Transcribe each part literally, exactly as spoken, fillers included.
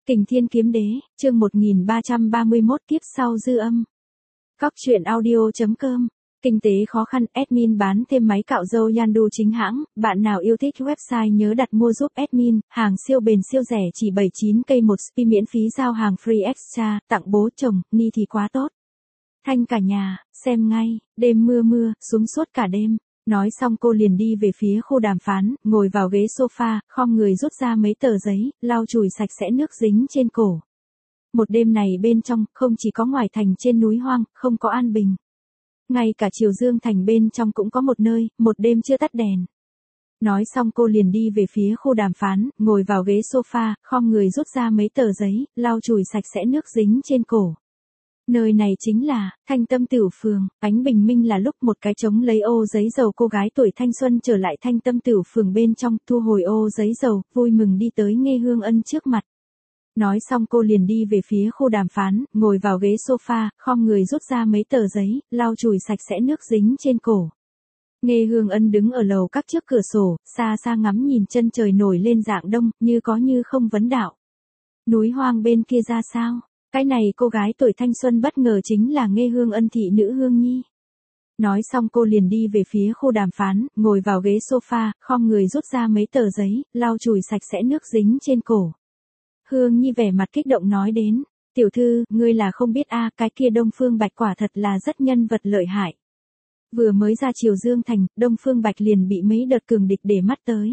Kình Thiên Kiếm Đế, chương một nghìn ba trăm ba mươi mốt kiếp sau dư âm. Cóc truyện audio.com. Kinh tế khó khăn, admin bán thêm máy cạo râu Yandu chính hãng, bạn nào yêu thích website nhớ đặt mua giúp admin, hàng siêu bền siêu rẻ chỉ bảy mươi chín k một spi miễn phí giao hàng free extra, tặng bố chồng, ni thì quá tốt. Thanh cả nhà, xem ngay, đêm mưa mưa, xuống suốt cả đêm. Nói xong cô liền đi về phía khu đàm phán, ngồi vào ghế sofa, khom người rút ra mấy tờ giấy, lau chùi sạch sẽ nước dính trên cổ. Một đêm này bên trong, không chỉ có ngoài thành trên núi hoang, không có an bình. Ngay cả Triều Dương thành bên trong cũng có một nơi, một đêm chưa tắt đèn. Nói xong cô liền đi về phía khu đàm phán, ngồi vào ghế sofa, khom người rút ra mấy tờ giấy, lau chùi sạch sẽ nước dính trên cổ. Nơi này chính là Thanh Tâm Tửu Phường, ánh bình minh là lúc một cái trống lấy ô giấy dầu cô gái tuổi thanh xuân trở lại Thanh Tâm Tửu Phường bên trong, thu hồi ô giấy dầu, vui mừng đi tới Nghê Hương Ân trước mặt. Nói xong cô liền đi về phía khu đàm phán, ngồi vào ghế sofa, khom người rút ra mấy tờ giấy, lau chùi sạch sẽ nước dính trên cổ. Nghê Hương Ân đứng ở lầu các trước cửa sổ, xa xa ngắm nhìn chân trời nổi lên dạng đông, như có như không vấn đạo. Núi hoang bên kia ra sao? Cái này cô gái tuổi thanh xuân bất ngờ chính là Nghê Hương Ân thị nữ Hương Nhi. Nói xong cô liền đi về phía khu đàm phán, ngồi vào ghế sofa, khom người rút ra mấy tờ giấy, lau chùi sạch sẽ nước dính trên cổ. Hương Nhi vẻ mặt kích động nói đến, tiểu thư, ngươi là không biết a, cái kia Đông Phương Bạch quả thật là rất nhân vật lợi hại. Vừa mới ra Triều Dương thành, Đông Phương Bạch liền bị mấy đợt cường địch để mắt tới.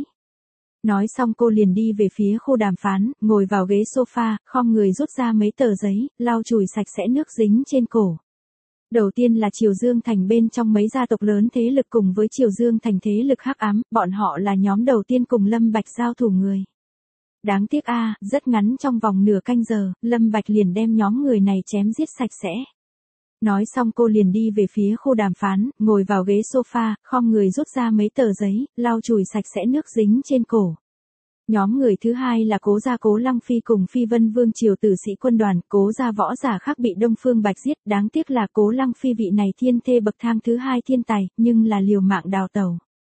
Nói xong cô liền đi về phía khu đàm phán, ngồi vào ghế sofa, khom người rút ra mấy tờ giấy, lau chùi sạch sẽ nước dính trên cổ. Đầu tiên là Triều Dương thành bên trong mấy gia tộc lớn thế lực cùng với Triều Dương thành thế lực hắc ám, bọn họ là nhóm đầu tiên cùng Lâm Bạch giao thủ người. Đáng tiếc a, rất ngắn trong vòng nửa canh giờ, Lâm Bạch liền đem nhóm người này chém giết sạch sẽ. Nói xong cô liền đi về phía khu đàm phán, ngồi vào ghế sofa, khom người rút ra mấy tờ giấy, lau chùi sạch sẽ nước dính trên cổ. Nhóm người thứ hai là Cố gia Cố Lăng Phi cùng Phi Vân Vương triều tử sĩ quân đoàn, Cố gia võ giả khác bị Đông Phương Bạch giết, đáng tiếc là Cố Lăng Phi vị này thiên thê bậc thang thứ hai thiên tài, nhưng là liều mạng đào tẩu.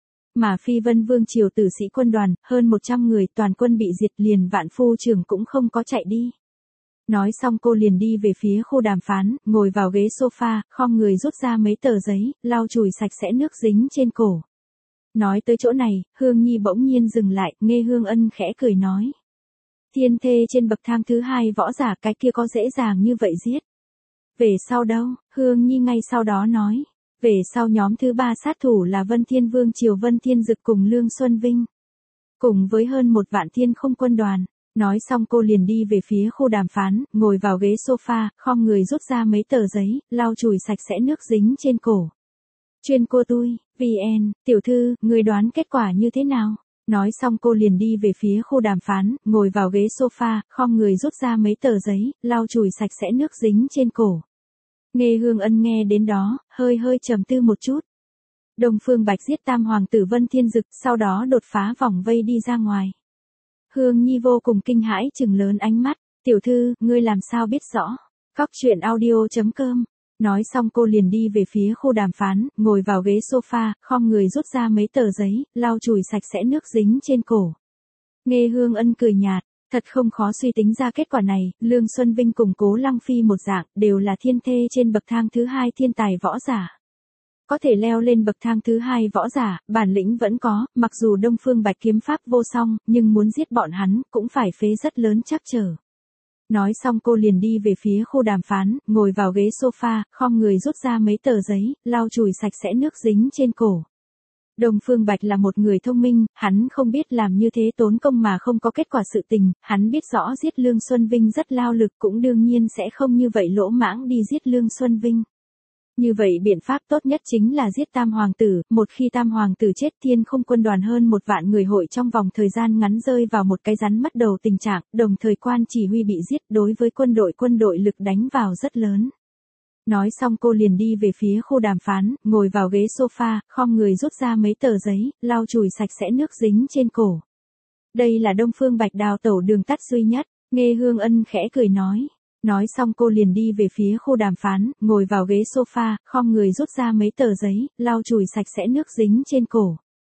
Mà Phi Vân Vương triều tử sĩ quân đoàn, hơn một trăm người, toàn quân bị diệt, liền Vạn Phu trưởng cũng không có chạy đi. Nói xong cô liền đi về phía khu đàm phán, ngồi vào ghế sofa, khom người rút ra mấy tờ giấy, lau chùi sạch sẽ nước dính trên cổ. Nói tới chỗ này, Hương Nhi bỗng nhiên dừng lại, Nghê Hương Ân khẽ cười nói. Thiên thê trên bậc thang thứ hai võ giả, cái kia có dễ dàng như vậy giết. Về sau đâu? Hương Nhi ngay sau đó nói. Về sau nhóm thứ ba sát thủ là Vân Thiên Vương triều Vân Thiên Dực cùng Lương Xuân Vinh. Cùng với hơn một vạn thiên không quân đoàn. Nói xong cô liền đi về phía khu đàm phán, ngồi vào ghế sofa, khom người rút ra mấy tờ giấy, lau chùi sạch sẽ nước dính trên cổ. Chuyên cô tui, vê en, tiểu thư, người đoán kết quả như thế nào? Nói xong cô liền đi về phía khu đàm phán, ngồi vào ghế sofa, khom người rút ra mấy tờ giấy, lau chùi sạch sẽ nước dính trên cổ. Nghê Hương Ân nghe đến đó, hơi hơi trầm tư một chút. Đông Phương Bạch giết tam hoàng tử Vân Thiên Dực, sau đó đột phá vòng vây đi ra ngoài. Hương Nhi vô cùng kinh hãi trừng lớn ánh mắt, tiểu thư, ngươi làm sao biết rõ? Cóc truyện audio.com. Nói xong cô liền đi về phía khu đàm phán, ngồi vào ghế sofa, khom người rút ra mấy tờ giấy, lau chùi sạch sẽ nước dính trên cổ. Nghê Hương Ân cười nhạt, thật không khó suy tính ra kết quả này, Lương Xuân Vinh cùng Cố Lăng Phi một dạng, đều là thiên thê trên bậc thang thứ hai thiên tài võ giả. Có thể leo lên bậc thang thứ hai võ giả, bản lĩnh vẫn có, mặc dù Đông Phương Bạch kiếm pháp vô song, nhưng muốn giết bọn hắn, cũng phải phế rất lớn trắc trở. Nói xong cô liền đi về phía khu đàm phán, ngồi vào ghế sofa, khom người rút ra mấy tờ giấy, lau chùi sạch sẽ nước dính trên cổ. Đông Phương Bạch là một người thông minh, hắn không biết làm như thế tốn công mà không có kết quả sự tình, hắn biết rõ giết Lương Xuân Vinh rất lao lực cũng đương nhiên sẽ không như vậy lỗ mãng đi giết Lương Xuân Vinh. Như vậy biện pháp tốt nhất chính là giết tam hoàng tử, một khi tam hoàng tử chết thiên không quân đoàn hơn một vạn người hội trong vòng thời gian ngắn rơi vào một cái rắn mất đầu tình trạng, đồng thời quan chỉ huy bị giết đối với quân đội quân đội lực đánh vào rất lớn. Nói xong cô liền đi về phía khu đàm phán, ngồi vào ghế sofa, khom người rút ra mấy tờ giấy, lau chùi sạch sẽ nước dính trên cổ. Đây là Đông Phương Bạch đào tẩu đường tắt duy nhất, Nghê Hương Ân khẽ cười nói. Nói xong cô liền đi về phía khu đàm phán, ngồi vào ghế sofa, khom người rút ra mấy tờ giấy, lau chùi sạch sẽ nước dính trên cổ.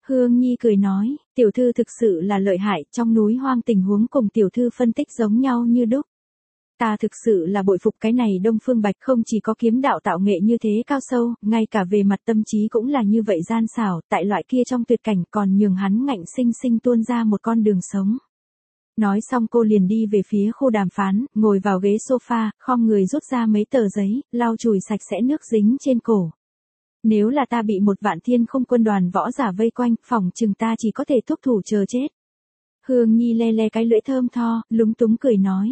Hương Nhi cười nói, tiểu thư thực sự là lợi hại, trong núi hoang tình huống cùng tiểu thư phân tích giống nhau như đúc. Ta thực sự là bội phục cái này Đông Phương Bạch, không chỉ có kiếm đạo tạo nghệ như thế cao sâu, ngay cả về mặt tâm trí cũng là như vậy gian xảo, tại loại kia trong tuyệt cảnh còn nhường hắn ngạnh sinh sinh tuôn ra một con đường sống. Nói xong cô liền đi về phía khu đàm phán, ngồi vào ghế sofa, khom người rút ra mấy tờ giấy, lau chùi sạch sẽ nước dính trên cổ. Nếu là ta bị một vạn thiên không quân đoàn võ giả vây quanh, phỏng chừng ta chỉ có thể thúc thủ chờ chết. Hương Nhi le le cái lưỡi thơm tho, lúng túng cười nói.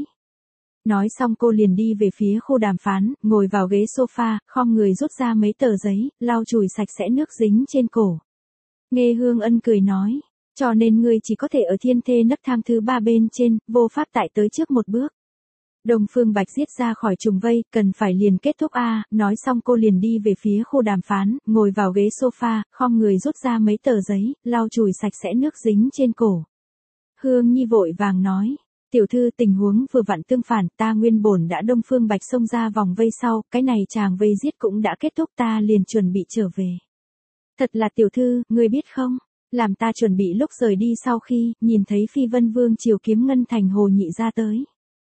Nói xong cô liền đi về phía khu đàm phán, ngồi vào ghế sofa, khom người rút ra mấy tờ giấy, lau chùi sạch sẽ nước dính trên cổ. Nghe Hương Ân cười nói, cho nên ngươi chỉ có thể ở thiên thê nấc thang thứ ba bên trên, vô pháp tại tới trước một bước. Đông Phương Bạch giết ra khỏi trùng vây, cần phải liền kết thúc a. Nói xong cô liền đi về phía khu đàm phán, ngồi vào ghế sofa, khom người rút ra mấy tờ giấy, lau chùi sạch sẽ nước dính trên cổ. Hương Nhi vội vàng nói, tiểu thư tình huống vừa vặn tương phản, ta nguyên bổn đã Đông Phương Bạch xông ra vòng vây sau, cái này chàng vây giết cũng đã kết thúc, ta liền chuẩn bị trở về. Thật là tiểu thư, ngươi biết không, làm ta chuẩn bị lúc rời đi sau khi, nhìn thấy Phi Vân Vương triều kiếm ngân thành Hồ Nhị ra tới.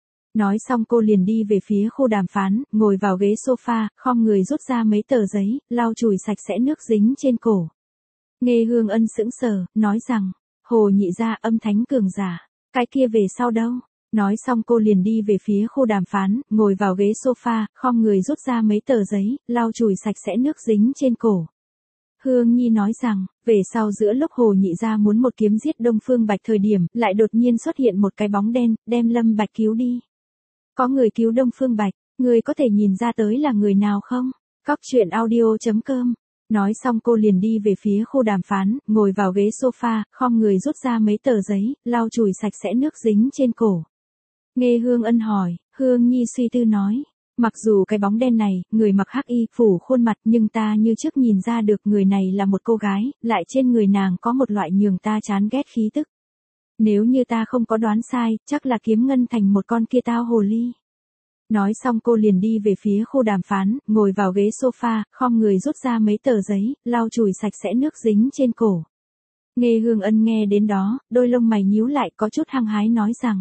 Nói xong cô liền đi về phía khu đàm phán, ngồi vào ghế sofa, khom người rút ra mấy tờ giấy, lau chùi sạch sẽ nước dính trên cổ. Nghe Hương Ân sững sờ, nói rằng, Hồ Nhị ra âm thánh cường giả, cái kia về sau đâu? Nói xong cô liền đi về phía khu đàm phán, ngồi vào ghế sofa, khom người rút ra mấy tờ giấy, lau chùi sạch sẽ nước dính trên cổ. Hương Nhi nói rằng, về sau giữa lúc Hồ Nhị ra muốn một kiếm giết Đông Phương Bạch thời điểm, lại đột nhiên xuất hiện một cái bóng đen, đem Lâm Bạch cứu đi. Có người cứu Đông Phương Bạch, người có thể nhìn ra tới là người nào không? Cóc truyện audio chấm com. Nói xong cô liền đi về phía khu đàm phán, ngồi vào ghế sofa, khom người rút ra mấy tờ giấy, lau chùi sạch sẽ nước dính trên cổ. Nghe Hương Ân hỏi, Hương Nhi suy tư nói, mặc dù cái bóng đen này, người mặc hắc y, phủ khuôn mặt, nhưng ta như trước nhìn ra được người này là một cô gái, lại trên người nàng có một loại nhường ta chán ghét khí tức. Nếu như ta không có đoán sai, chắc là kiếm ngân thành một con kia tao hồ ly. Nói xong cô liền đi về phía khu đàm phán, ngồi vào ghế sofa, khom người rút ra mấy tờ giấy, lau chùi sạch sẽ nước dính trên cổ. Nghe Hương Ân nghe đến đó, đôi lông mày nhíu lại có chút hăng hái nói rằng.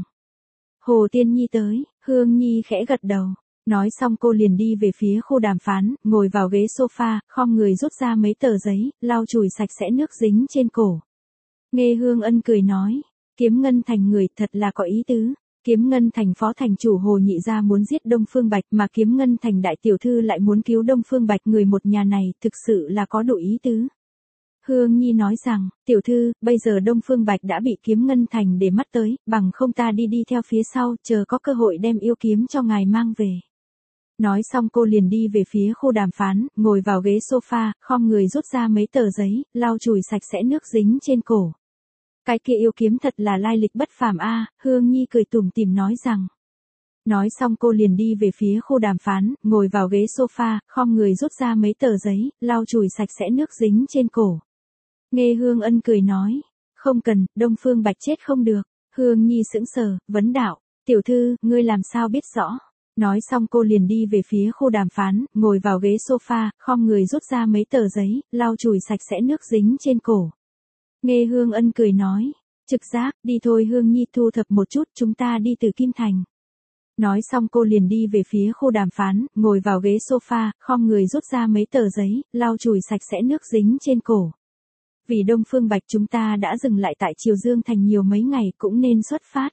Hồ Tiên Nhi tới, Hương Nhi khẽ gật đầu. Nói xong cô liền đi về phía khu đàm phán, ngồi vào ghế sofa, khom người rút ra mấy tờ giấy, lau chùi sạch sẽ nước dính trên cổ. Nghe Hương Ân cười nói, kiếm ngân thành người thật là có ý tứ. Kiếm ngân thành phó thành chủ Hồ Nhị ra muốn giết Đông Phương Bạch mà kiếm ngân thành đại tiểu thư lại muốn cứu Đông Phương Bạch, người một nhà này thực sự là có đủ ý tứ. Hương Nhi nói rằng, tiểu thư, bây giờ Đông Phương Bạch đã bị kiếm ngân thành để mắt tới, bằng không ta đi đi theo phía sau, chờ có cơ hội đem yêu kiếm cho ngài mang về. Nói xong cô liền đi về phía khu đàm phán, ngồi vào ghế sofa, khom người rút ra mấy tờ giấy, lau chùi sạch sẽ nước dính trên cổ. Cái kia yêu kiếm thật là lai lịch bất phàm a. Hương Nhi cười tủm tỉm nói rằng. Nói xong cô liền đi về phía khu đàm phán, ngồi vào ghế sofa, khom người rút ra mấy tờ giấy, lau chùi sạch sẽ nước dính trên cổ. Nghe Hương Ân cười nói, không cần, Đông Phương Bạch chết không được. Hương Nhi sững sờ, vấn đạo, tiểu thư, ngươi làm sao biết rõ? Nói xong cô liền đi về phía khu đàm phán, ngồi vào ghế sofa, khom người rút ra mấy tờ giấy, lau chùi sạch sẽ nước dính trên cổ. Nghe Hương Ân cười nói, trực giác, đi thôi Hương Nhi thu thập một chút, chúng ta đi từ Kim Thành. Nói xong cô liền đi về phía khu đàm phán, ngồi vào ghế sofa, khom người rút ra mấy tờ giấy, lau chùi sạch sẽ nước dính trên cổ. Vì Đông Phương Bạch chúng ta đã dừng lại tại Triều Dương Thành nhiều mấy ngày, cũng nên xuất phát.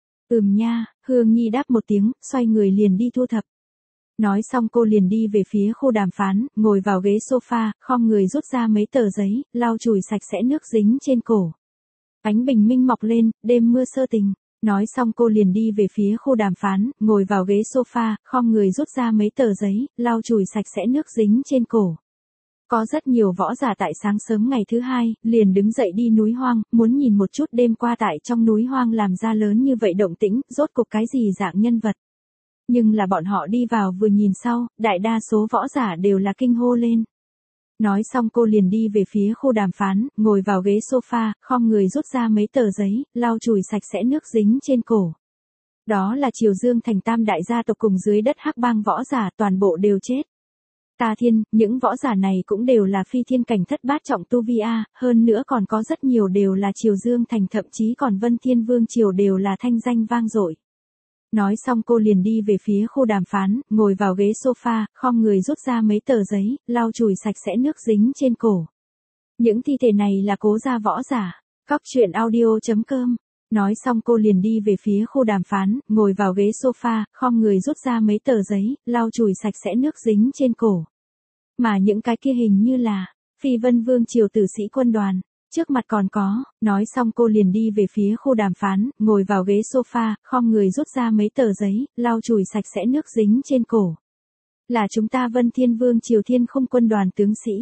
Ừm nha, Hương Nhi đáp một tiếng, xoay người liền đi thu thập. Nói xong cô liền đi về phía khu đàm phán, ngồi vào ghế sofa, khom người rút ra mấy tờ giấy, lau chùi sạch sẽ nước dính trên cổ. Ánh bình minh mọc lên, đêm mưa sơ tình. Nói xong cô liền đi về phía khu đàm phán, ngồi vào ghế sofa, khom người rút ra mấy tờ giấy, lau chùi sạch sẽ nước dính trên cổ. Có rất nhiều võ giả tại sáng sớm ngày thứ hai, liền đứng dậy đi núi hoang, muốn nhìn một chút đêm qua tại trong núi hoang làm ra lớn như vậy động tĩnh, rốt cuộc cái gì dạng nhân vật. Nhưng là bọn họ đi vào vừa nhìn sau, đại đa số võ giả đều là kinh hô lên. Nói xong cô liền đi về phía khu đàm phán, ngồi vào ghế sofa, khom người rút ra mấy tờ giấy, lau chùi sạch sẽ nước dính trên cổ. Đó là Triều Dương Thành tam đại gia tộc cùng dưới đất Hắc Bang võ giả toàn bộ đều chết. Ta thiên, những võ giả này cũng đều là phi thiên cảnh thất bát trọng tu vi a, hơn nữa còn có rất nhiều đều là Triều Dương Thành, thậm chí còn Vân Thiên Vương Triều đều là thanh danh vang dội. Nói xong cô liền đi về phía khu đàm phán, ngồi vào ghế sofa, khom người rút ra mấy tờ giấy, lau chùi sạch sẽ nước dính trên cổ. Những thi thể này là cố gia võ giả. Cóc truyện audio chấm com. Nói xong cô liền đi về phía khu đàm phán, ngồi vào ghế sofa, khom người rút ra mấy tờ giấy, lau chùi sạch sẽ nước dính trên cổ. Mà những cái kia hình như là Phi Vân Vương Triều tử sĩ quân đoàn. Trước mặt còn có, nói xong cô liền đi về phía khu đàm phán, ngồi vào ghế sofa, khom người rút ra mấy tờ giấy, lau chùi sạch sẽ nước dính trên cổ. Là chúng ta Vân Thiên Vương Triều Thiên Không quân đoàn tướng sĩ.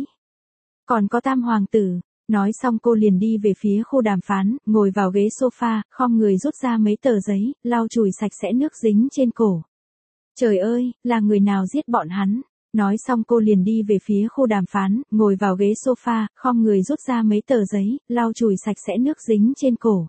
Còn có Tam Hoàng tử. Nói xong cô liền đi về phía khu đàm phán, ngồi vào ghế sofa, khom người rút ra mấy tờ giấy, lau chùi sạch sẽ nước dính trên cổ. Trời ơi, là người nào giết bọn hắn? Nói xong cô liền đi về phía khu đàm phán, ngồi vào ghế sofa, khom người rút ra mấy tờ giấy, lau chùi sạch sẽ nước dính trên cổ.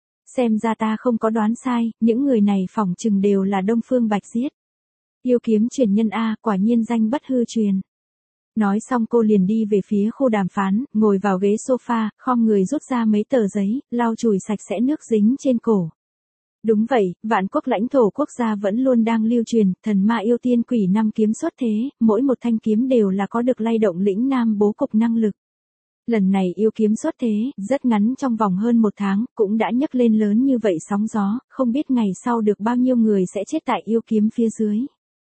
Xem ra ta không có đoán sai, những người này phỏng chừng đều là Đông Phương Bạch giết. Yêu kiếm truyền nhân A, quả nhiên danh bất hư truyền. Nói xong cô liền đi về phía khu đàm phán, ngồi vào ghế sofa, khom người rút ra mấy tờ giấy, lau chùi sạch sẽ nước dính trên cổ. Đúng vậy, vạn quốc lãnh thổ quốc gia vẫn luôn đang lưu truyền, thần ma yêu tiên quỷ năm kiếm xuất thế, mỗi một thanh kiếm đều là có được lay động lĩnh nam bố cục năng lực. Lần này yêu kiếm xuất thế, rất ngắn trong vòng hơn một tháng, cũng đã nhấc lên lớn như vậy sóng gió, không biết ngày sau được bao nhiêu người sẽ chết tại yêu kiếm phía dưới.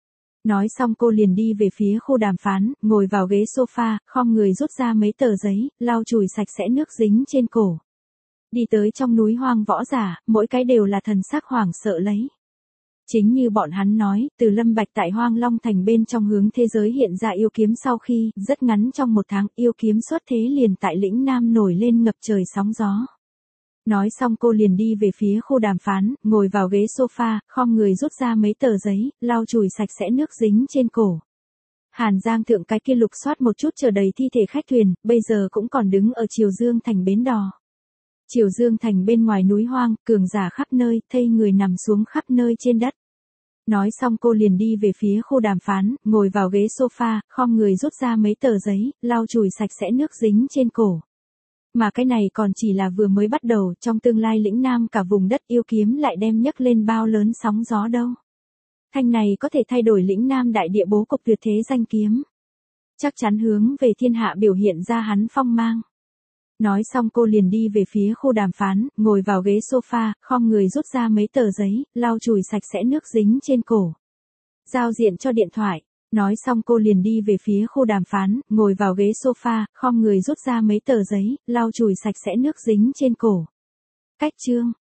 Nói xong cô liền đi về phía khu đàm phán, ngồi vào ghế sofa, khom người rút ra mấy tờ giấy, lau chùi sạch sẽ nước dính trên cổ. Đi tới trong núi hoang võ giả, mỗi cái đều là thần sắc hoảng sợ lấy. Chính như bọn hắn nói, từ Lâm Bạch tại Hoang Long Thành bên trong hướng thế giới hiện ra yêu kiếm sau khi, rất ngắn trong một tháng, yêu kiếm xuất thế liền tại lĩnh Nam nổi lên ngập trời sóng gió. Nói xong cô liền đi về phía khu đàm phán, ngồi vào ghế sofa, khom người rút ra mấy tờ giấy, lau chùi sạch sẽ nước dính trên cổ. Hàn Giang Thượng cái kia lục soát một chút chờ đầy thi thể khách thuyền, bây giờ cũng còn đứng ở Triều Dương Thành bến đò. Triều Dương Thành bên ngoài núi hoang, cường giả khắp nơi, thây người nằm xuống khắp nơi trên đất. Nói xong cô liền đi về phía khu đàm phán, ngồi vào ghế sofa, khom người rút ra mấy tờ giấy, lau chùi sạch sẽ nước dính trên cổ. Mà cái này còn chỉ là vừa mới bắt đầu, trong tương lai lĩnh Nam cả vùng đất yêu kiếm lại đem nhấc lên bao lớn sóng gió đâu. Thanh này có thể thay đổi lĩnh Nam đại địa bố cục tuyệt thế danh kiếm. Chắc chắn hướng về thiên hạ biểu hiện ra hắn phong mang. Nói xong cô liền đi về phía khu đàm phán, ngồi vào ghế sofa, khom người rút ra mấy tờ giấy, lau chùi sạch sẽ nước dính trên cổ. Giao diện cho điện thoại. Nói xong cô liền đi về phía khu đàm phán, ngồi vào ghế sofa, khom người rút ra mấy tờ giấy, lau chùi sạch sẽ nước dính trên cổ. Cách chương.